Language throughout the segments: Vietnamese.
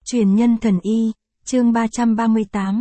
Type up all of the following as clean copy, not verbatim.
Truyền nhân thần y, chương 338,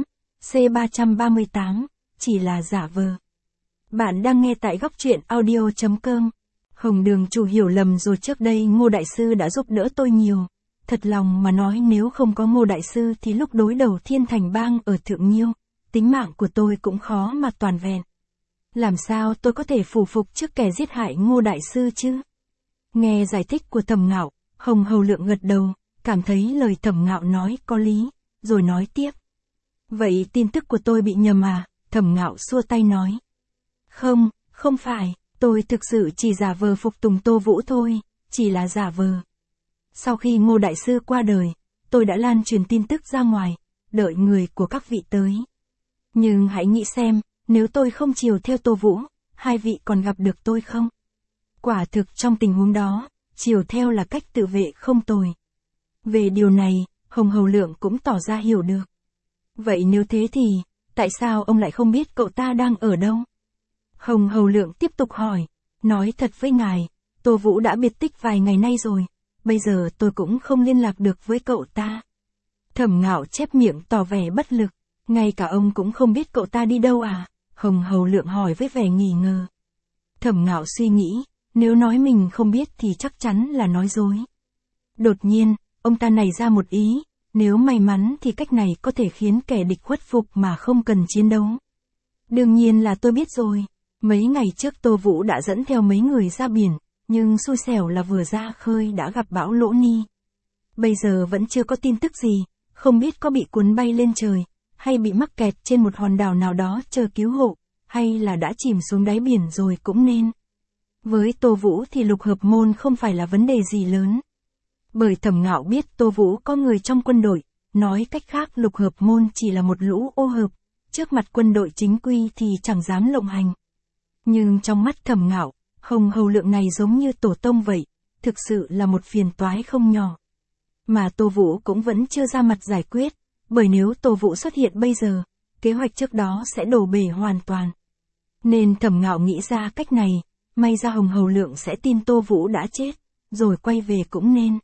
C338, chỉ là giả vờ. Bạn đang nghe tại góc truyện audio.com. Hồng Đường chủ hiểu lầm rồi, trước đây Ngô Đại Sư đã giúp đỡ tôi nhiều. Thật lòng mà nói, nếu không có Ngô Đại Sư thì lúc đối đầu Thiên Thành Bang ở Thượng Nhiêu, tính mạng của tôi cũng khó mà toàn vẹn. Làm sao tôi có thể phủ phục trước kẻ giết hại Ngô Đại Sư chứ? Nghe giải thích của Thẩm Ngạo, Hồng Hầu Lượng gật đầu, cảm thấy lời Thẩm Ngạo nói có lý, rồi nói tiếp. Vậy tin tức của tôi bị nhầm à? Thẩm Ngạo xua tay nói. Không phải, tôi thực sự chỉ giả vờ phục tùng Tô Vũ thôi, chỉ là giả vờ. Sau khi Ngô Đại Sư qua đời, tôi đã lan truyền tin tức ra ngoài, đợi người của các vị tới. Nhưng hãy nghĩ xem, nếu tôi không chiều theo Tô Vũ, hai vị còn gặp được tôi không? Quả thực trong tình huống đó, chiều theo là cách tự vệ không tồi. Về điều này, Hồng Hầu Lượng cũng tỏ ra hiểu được. Vậy nếu thế thì, tại sao ông lại không biết cậu ta đang ở đâu? Hồng Hầu Lượng tiếp tục hỏi, nói thật với ngài, Tô Vũ đã biệt tích vài ngày nay rồi, bây giờ tôi cũng không liên lạc được với cậu ta. Thẩm Ngạo chép miệng tỏ vẻ bất lực, ngay cả ông cũng không biết cậu ta đi đâu à? Hồng Hầu Lượng hỏi với vẻ nghi ngờ. Thẩm Ngạo suy nghĩ, nếu nói mình không biết thì chắc chắn là nói dối. Đột nhiên, ông ta nảy ra một ý, nếu may mắn thì cách này có thể khiến kẻ địch khuất phục mà không cần chiến đấu. Đương nhiên là tôi biết rồi, mấy ngày trước Tô Vũ đã dẫn theo mấy người ra biển, nhưng xui xẻo là vừa ra khơi đã gặp bão Lỗ Ni. Bây giờ vẫn chưa có tin tức gì, không biết có bị cuốn bay lên trời, hay bị mắc kẹt trên một hòn đảo nào đó chờ cứu hộ, hay là đã chìm xuống đáy biển rồi cũng nên. Với Tô Vũ thì lục hợp môn không phải là vấn đề gì lớn. Bởi Thẩm Ngạo biết Tô Vũ có người trong quân đội, nói cách khác lục hợp môn chỉ là một lũ ô hợp, trước mặt quân đội chính quy thì chẳng dám lộng hành. Nhưng trong mắt Thẩm Ngạo, Hồng Hầu Lượng này giống như tổ tông vậy, thực sự là một phiền toái không nhỏ. Mà Tô Vũ cũng vẫn chưa ra mặt giải quyết, bởi nếu Tô Vũ xuất hiện bây giờ, kế hoạch trước đó sẽ đổ bể hoàn toàn. Nên Thẩm Ngạo nghĩ ra cách này, may ra Hồng Hầu Lượng sẽ tin Tô Vũ đã chết, rồi quay về cũng nên.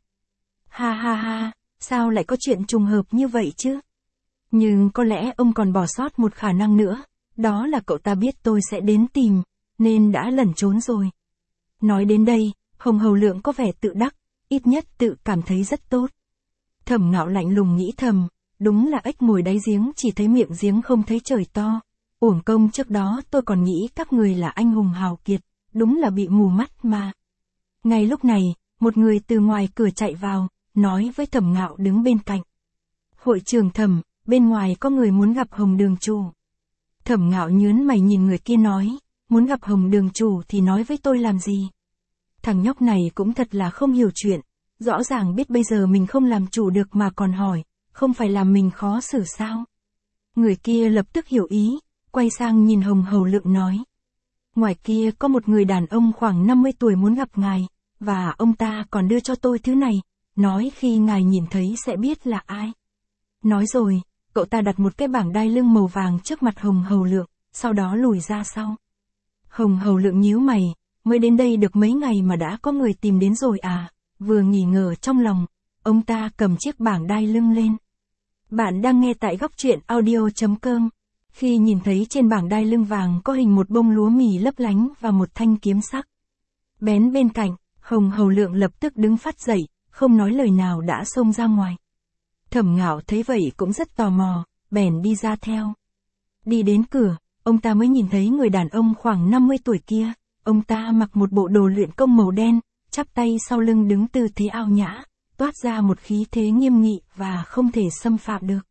Ha, sao lại có chuyện trùng hợp như vậy chứ? Nhưng có lẽ ông còn bỏ sót một khả năng nữa, đó là cậu ta biết tôi sẽ đến tìm, nên đã lẩn trốn rồi. Nói đến đây, Hồng Hầu Lượng có vẻ tự đắc, ít nhất tự cảm thấy rất tốt. Thẩm Ngạo lạnh lùng nghĩ thầm, đúng là ếch ngồi đáy giếng chỉ thấy miệng giếng không thấy trời to. Uổng công trước đó tôi còn nghĩ các người là anh hùng hào kiệt, đúng là bị mù mắt mà. Ngay lúc này, một người từ ngoài cửa chạy vào, nói với Thẩm Ngạo đứng bên cạnh. Hội trưởng Thẩm, bên ngoài có người muốn gặp Hồng Đường chủ. Thẩm Ngạo nhướng mày nhìn người kia nói, muốn gặp Hồng Đường chủ thì nói với tôi làm gì? Thằng nhóc này cũng thật là không hiểu chuyện, rõ ràng biết bây giờ mình không làm chủ được mà còn hỏi, không phải làm mình khó xử sao? Người kia lập tức hiểu ý, quay sang nhìn Hồng Hầu Lượng nói. Ngoài kia có một người đàn ông khoảng 50 tuổi muốn gặp ngài, và ông ta còn đưa cho tôi thứ này, nói khi ngài nhìn thấy sẽ biết là ai. Nói rồi, cậu ta đặt một cái bảng đai lưng màu vàng trước mặt Hồng Hầu Lượng, sau đó lùi ra sau. Hồng Hầu Lượng nhíu mày, mới đến đây được mấy ngày mà đã có người tìm đến rồi à? Vừa nghi ngờ trong lòng, ông ta cầm chiếc bảng đai lưng lên. Bạn đang nghe tại góc truyện audio.com. Khi nhìn thấy trên bảng đai lưng vàng có hình một bông lúa mì lấp lánh và một thanh kiếm sắc bén bên cạnh, Hồng Hầu Lượng lập tức đứng phát dậy, không nói lời nào đã xông ra ngoài. Thẩm Ngạo thấy vậy cũng rất tò mò, bèn đi ra theo. Đi đến cửa, ông ta mới nhìn thấy người đàn ông khoảng 50 tuổi kia, ông ta mặc một bộ đồ luyện công màu đen, chắp tay sau lưng đứng tư thế ao nhã, toát ra một khí thế nghiêm nghị và không thể xâm phạm được.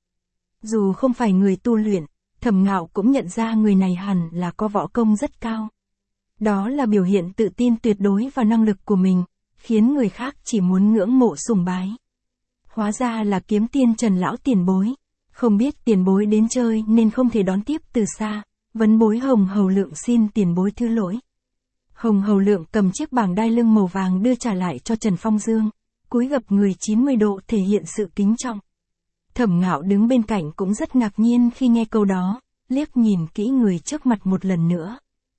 Dù không phải người tu luyện, Thẩm Ngạo cũng nhận ra người này hẳn là có võ công rất cao. Đó là biểu hiện tự tin tuyệt đối vào năng lực của mình, khiến người khác chỉ muốn ngưỡng mộ sùng bái. Hóa ra là Kiếm Tiên Trần lão tiền bối, không biết tiền bối đến chơi nên không thể đón tiếp từ xa, vấn bối Hồng Hầu Lượng xin tiền bối thứ lỗi. Hồng Hầu Lượng cầm chiếc bảng đai lưng màu vàng đưa trả lại cho Trần Phong Dương, cúi gập người 90 độ thể hiện sự kính trọng. Thẩm Ngạo đứng bên cạnh cũng rất ngạc nhiên khi nghe câu đó, liếc nhìn kỹ người trước mặt một lần nữa.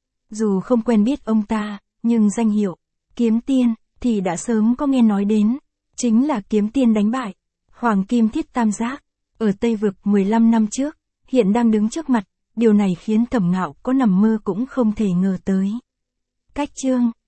Dù không quen biết ông ta, nhưng danh hiệu Kiếm Tiên thì đã sớm có nghe nói đến, chính là Kiếm Tiên đánh bại Hoàng kim thiết tam giác, ở Tây Vực 15 năm trước, hiện đang đứng trước mặt, điều này khiến Thẩm Ngạo có nằm mơ cũng không thể ngờ tới. Cách chương